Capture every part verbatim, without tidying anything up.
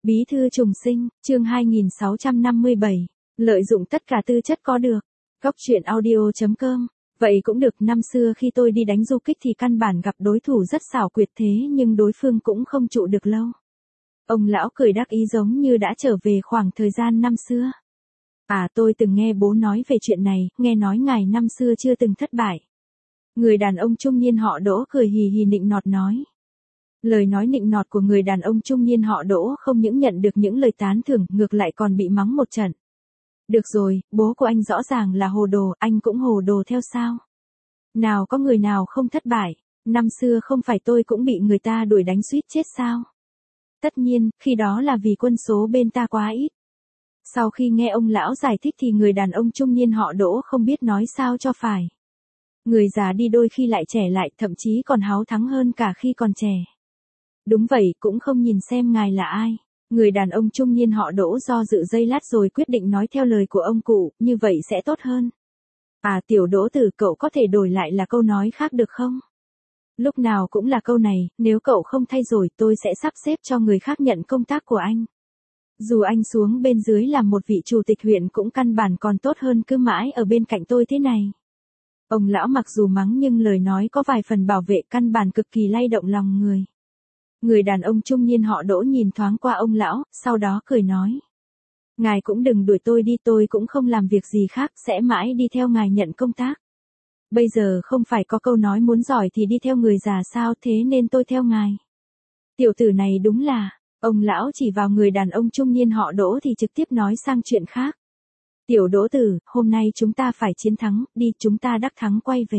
Bí thư trùng sinh, chương hai nghìn sáu trăm năm mươi bảy, lợi dụng tất cả tư chất có được. Góc truyện audio chấm com. Vậy cũng được, năm xưa khi tôi đi đánh du kích thì căn bản gặp đối thủ rất xảo quyệt thế nhưng đối phương cũng không trụ được lâu. Ông lão cười đắc ý giống như đã trở về khoảng thời gian năm xưa. À, tôi từng nghe bố nói về chuyện này, nghe nói ngài năm xưa chưa từng thất bại. Người đàn ông trung niên họ Đỗ cười hì hì nịnh nọt nói. Lời nói nịnh nọt của người đàn ông trung niên họ Đỗ không những nhận được những lời tán thưởng, ngược lại còn bị mắng một trận. Được rồi, bố của anh rõ ràng là hồ đồ, anh cũng hồ đồ theo sao? Nào có người nào không thất bại, năm xưa không phải tôi cũng bị người ta đuổi đánh suýt chết sao? Tất nhiên, khi đó là vì quân số bên ta quá ít. Sau khi nghe ông lão giải thích thì người đàn ông trung niên họ Đỗ không biết nói sao cho phải. Người già đi đôi khi lại trẻ lại, thậm chí còn háo thắng hơn cả khi còn trẻ. Đúng vậy, cũng không nhìn xem ngài là ai. Người đàn ông trung niên họ Đỗ do dự giây lát rồi quyết định nói theo lời của ông cụ, như vậy sẽ tốt hơn. À, tiểu Đỗ tử, cậu có thể đổi lại là câu nói khác được không? Lúc nào cũng là câu này, nếu cậu không thay đổi tôi sẽ sắp xếp cho người khác nhận công tác của anh. Dù anh xuống bên dưới làm một vị chủ tịch huyện cũng căn bản còn tốt hơn cứ mãi ở bên cạnh tôi thế này. Ông lão mặc dù mắng nhưng lời nói có vài phần bảo vệ, căn bản cực kỳ lay động lòng người. Người đàn ông trung niên họ Đỗ nhìn thoáng qua ông lão, sau đó cười nói. Ngài cũng đừng đuổi tôi đi, tôi cũng không làm việc gì khác, sẽ mãi đi theo ngài nhận công tác. Bây giờ không phải có câu nói muốn giỏi thì đi theo người già sao, thế nên tôi theo ngài. Tiểu tử này đúng là, ông lão chỉ vào người đàn ông trung niên họ Đỗ thì trực tiếp nói sang chuyện khác. Tiểu Đỗ tử, hôm nay chúng ta phải chiến thắng, đi, chúng ta đắc thắng quay về.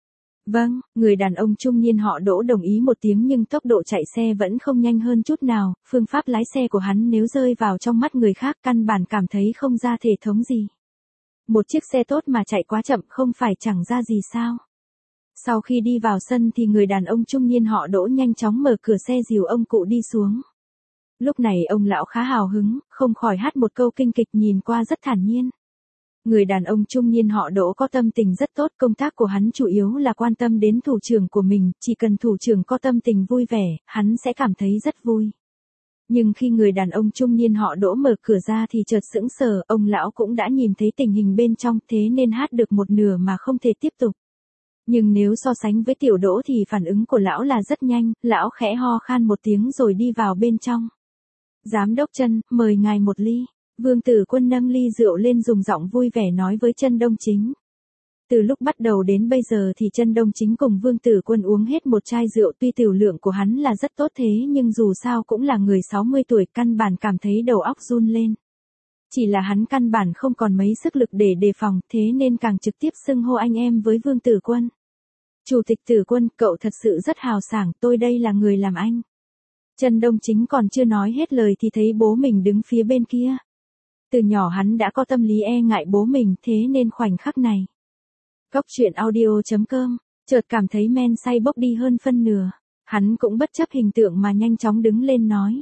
Vâng, người đàn ông trung niên họ Đỗ đồng ý một tiếng nhưng tốc độ chạy xe vẫn không nhanh hơn chút nào, phương pháp lái xe của hắn nếu rơi vào trong mắt người khác căn bản cảm thấy không ra thể thống gì. Một chiếc xe tốt mà chạy quá chậm không phải chẳng ra gì sao. Sau khi đi vào sân thì người đàn ông trung niên họ Đỗ nhanh chóng mở cửa xe dìu ông cụ đi xuống. Lúc này ông lão khá hào hứng, không khỏi hát một câu kinh kịch nhìn qua rất thản nhiên. Người đàn ông trung niên họ Đỗ có tâm tình rất tốt, công tác của hắn chủ yếu là quan tâm đến thủ trưởng của mình, chỉ cần thủ trưởng có tâm tình vui vẻ, hắn sẽ cảm thấy rất vui. Nhưng khi người đàn ông trung niên họ Đỗ mở cửa ra thì chợt sững sờ, ông lão cũng đã nhìn thấy tình hình bên trong thế nên hát được một nửa mà không thể tiếp tục. Nhưng nếu so sánh với tiểu Đỗ thì phản ứng của lão là rất nhanh, lão khẽ ho khan một tiếng rồi đi vào bên trong. Giám đốc Trân, mời ngài một ly. Vương Tử Quân nâng ly rượu lên dùng giọng vui vẻ nói với Trân Đông Chính. Từ lúc bắt đầu đến bây giờ thì Trân Đông Chính cùng Vương Tử Quân uống hết một chai rượu, tuy tiểu lượng của hắn là rất tốt thế nhưng dù sao cũng là người sáu mươi tuổi, căn bản cảm thấy đầu óc run lên. Chỉ là hắn căn bản không còn mấy sức lực để đề phòng, thế nên càng trực tiếp xưng hô anh em với Vương Tử Quân. Chủ tịch Tử Quân, cậu thật sự rất hào sảng, tôi đây là người làm anh. Trân Đông Chính còn chưa nói hết lời thì thấy bố mình đứng phía bên kia. Từ nhỏ hắn đã có tâm lý e ngại bố mình, thế nên khoảnh khắc này. Góc truyện audio chấm com, chợt cảm thấy men say bốc đi hơn phân nửa. Hắn cũng bất chấp hình tượng mà nhanh chóng đứng lên nói.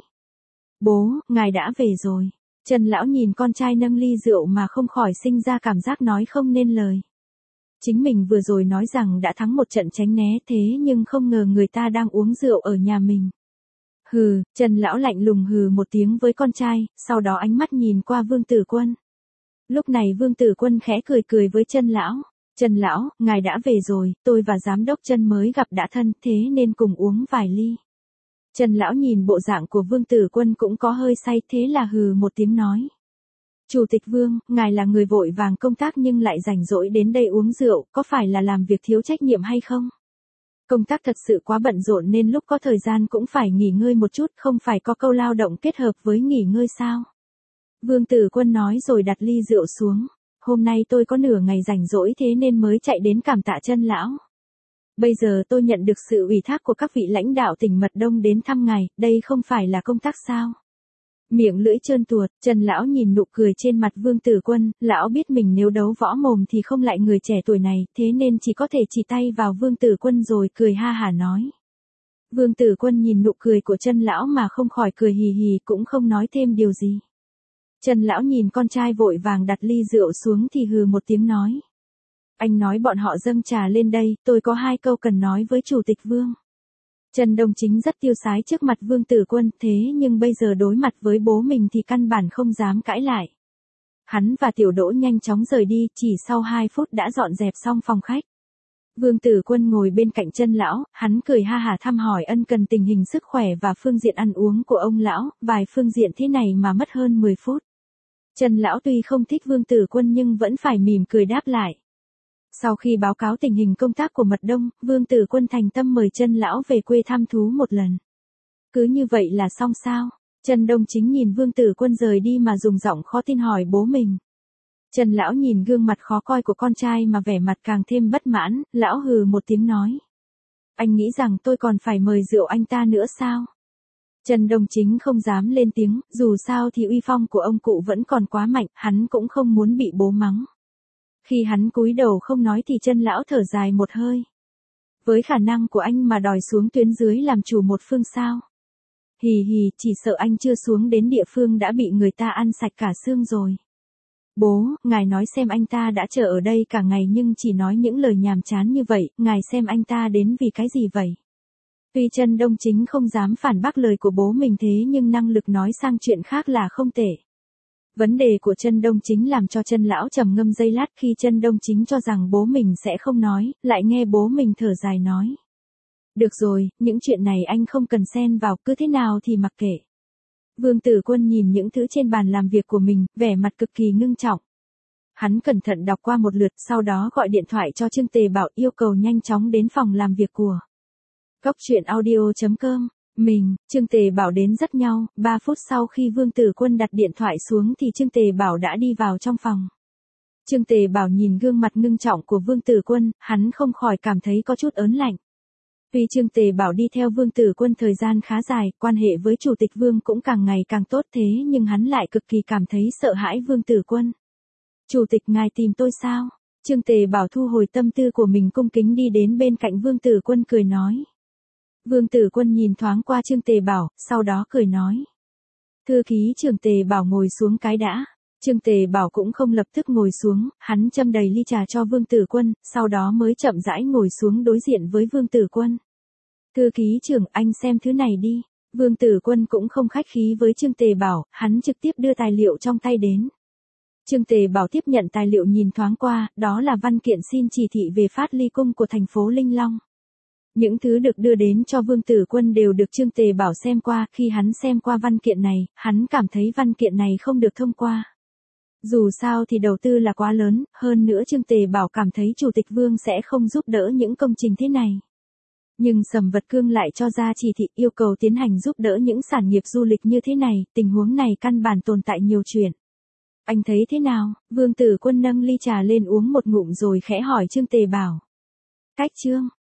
Bố, ngài đã về rồi. Trần lão nhìn con trai nâng ly rượu mà không khỏi sinh ra cảm giác nói không nên lời. Chính mình vừa rồi nói rằng đã thắng một trận tránh né thế nhưng không ngờ người ta đang uống rượu ở nhà mình. Hừ, Trần lão lạnh lùng hừ một tiếng với con trai, sau đó ánh mắt nhìn qua Vương Tử Quân. Lúc này Vương Tử Quân khẽ cười cười với Trần lão. Trần lão, ngài đã về rồi, tôi và giám đốc Trân mới gặp đã thân, thế nên cùng uống vài ly. Trần lão nhìn bộ dạng của Vương Tử Quân cũng có hơi say, thế là hừ một tiếng nói. Chủ tịch Vương, ngài là người vội vàng công tác nhưng lại rảnh rỗi đến đây uống rượu, có phải là làm việc thiếu trách nhiệm hay không? Công tác thật sự quá bận rộn nên lúc có thời gian cũng phải nghỉ ngơi một chút, không phải có câu lao động kết hợp với nghỉ ngơi sao? Vương Tử Quân nói rồi đặt ly rượu xuống. Hôm nay tôi có nửa ngày rảnh rỗi thế nên mới chạy đến cảm tạ Trân lão. Bây giờ tôi nhận được sự ủy thác của các vị lãnh đạo tỉnh Mật Đông đến thăm ngài, đây không phải là công tác sao? Miệng lưỡi trơn tuột, Trần lão nhìn nụ cười trên mặt Vương Tử Quân, lão biết mình nếu đấu võ mồm thì không lại người trẻ tuổi này, thế nên chỉ có thể chỉ tay vào Vương Tử Quân rồi cười ha hả nói. Vương Tử Quân nhìn nụ cười của Trần lão mà không khỏi cười hì hì, cũng không nói thêm điều gì. Trần lão nhìn con trai vội vàng đặt ly rượu xuống thì hừ một tiếng nói. Anh nói bọn họ dâng trà lên đây, tôi có hai câu cần nói với Chủ tịch Vương. Trần Đông Chính rất tiêu sái trước mặt Vương Tử Quân, thế nhưng bây giờ đối mặt với bố mình thì căn bản không dám cãi lại. Hắn và Tiểu Đỗ nhanh chóng rời đi, chỉ sau hai phút đã dọn dẹp xong phòng khách. Vương Tử Quân ngồi bên cạnh Trân lão, hắn cười ha hả thăm hỏi ân cần tình hình sức khỏe và phương diện ăn uống của ông lão, vài phương diện thế này mà mất hơn mười phút. Trân lão tuy không thích Vương Tử Quân nhưng vẫn phải mỉm cười đáp lại. Sau khi báo cáo tình hình công tác của Mật Đông, Vương Tử Quân thành tâm mời Trân lão về quê thăm thú một lần. Cứ như vậy là xong sao? Trần Đông Chính nhìn Vương Tử Quân rời đi mà dùng giọng khó tin hỏi bố mình. Trần lão nhìn gương mặt khó coi của con trai mà vẻ mặt càng thêm bất mãn, lão hừ một tiếng nói. Anh nghĩ rằng tôi còn phải mời rượu anh ta nữa sao? Trần Đông Chính không dám lên tiếng, dù sao thì uy phong của ông cụ vẫn còn quá mạnh, hắn cũng không muốn bị bố mắng. Khi hắn cúi đầu không nói thì Trân lão thở dài một hơi. Với khả năng của anh mà đòi xuống tuyến dưới làm chủ một phương sao? Hì hì, chỉ sợ anh chưa xuống đến địa phương đã bị người ta ăn sạch cả xương rồi. Bố, ngài nói xem anh ta đã chờ ở đây cả ngày nhưng chỉ nói những lời nhàm chán như vậy, ngài xem anh ta đến vì cái gì vậy? Tuy Trần Đông Chính không dám phản bác lời của bố mình thế nhưng năng lực nói sang chuyện khác là không tệ. Vấn đề của Trần Đông Chính làm cho Trân lão trầm ngâm giây lát khi Trần Đông Chính cho rằng bố mình sẽ không nói, lại nghe bố mình thở dài nói. Được rồi, những chuyện này anh không cần xen vào, cứ thế nào thì mặc kệ. Vương Tử Quân nhìn những thứ trên bàn làm việc của mình, vẻ mặt cực kỳ ngưng trọng. Hắn cẩn thận đọc qua một lượt, sau đó gọi điện thoại cho Trương Tề Bảo yêu cầu nhanh chóng đến phòng làm việc của Cốc truyện audio chấm com. Mình, Trương Tề Bảo đến rất nhau, ba phút sau khi Vương Tử Quân đặt điện thoại xuống thì Trương Tề Bảo đã đi vào trong phòng. Trương Tề Bảo nhìn gương mặt ngưng trọng của Vương Tử Quân, hắn không khỏi cảm thấy có chút ớn lạnh. Tuy Trương Tề Bảo đi theo Vương Tử Quân thời gian khá dài, quan hệ với Chủ tịch Vương cũng càng ngày càng tốt thế nhưng hắn lại cực kỳ cảm thấy sợ hãi Vương Tử Quân. Chủ tịch ngài tìm tôi sao? Trương Tề Bảo thu hồi tâm tư của mình cung kính đi đến bên cạnh Vương Tử Quân cười nói. Vương Tử Quân nhìn thoáng qua Trương Tề Bảo, sau đó cười nói. Thư ký Trương Tề Bảo ngồi xuống cái đã. Trương Tề Bảo cũng không lập tức ngồi xuống, hắn châm đầy ly trà cho Vương Tử Quân, sau đó mới chậm rãi ngồi xuống đối diện với Vương Tử Quân. Thư ký trưởng, anh xem thứ này đi. Vương Tử Quân cũng không khách khí với Trương Tề Bảo, hắn trực tiếp đưa tài liệu trong tay đến. Trương Tề Bảo tiếp nhận tài liệu nhìn thoáng qua, đó là văn kiện xin chỉ thị về phát ly cung của thành phố Linh Long. Những thứ được đưa đến cho Vương Tử Quân đều được Trương Tề Bảo xem qua, khi hắn xem qua văn kiện này, hắn cảm thấy văn kiện này không được thông qua. Dù sao thì đầu tư là quá lớn, hơn nữa Trương Tề Bảo cảm thấy Chủ tịch Vương sẽ không giúp đỡ những công trình thế này. Nhưng Sầm Vật Cương lại cho ra chỉ thị yêu cầu tiến hành giúp đỡ những sản nghiệp du lịch như thế này, tình huống này căn bản tồn tại nhiều chuyện. Anh thấy thế nào? Vương Tử Quân nâng ly trà lên uống một ngụm rồi khẽ hỏi Trương Tề Bảo. Cách Trương,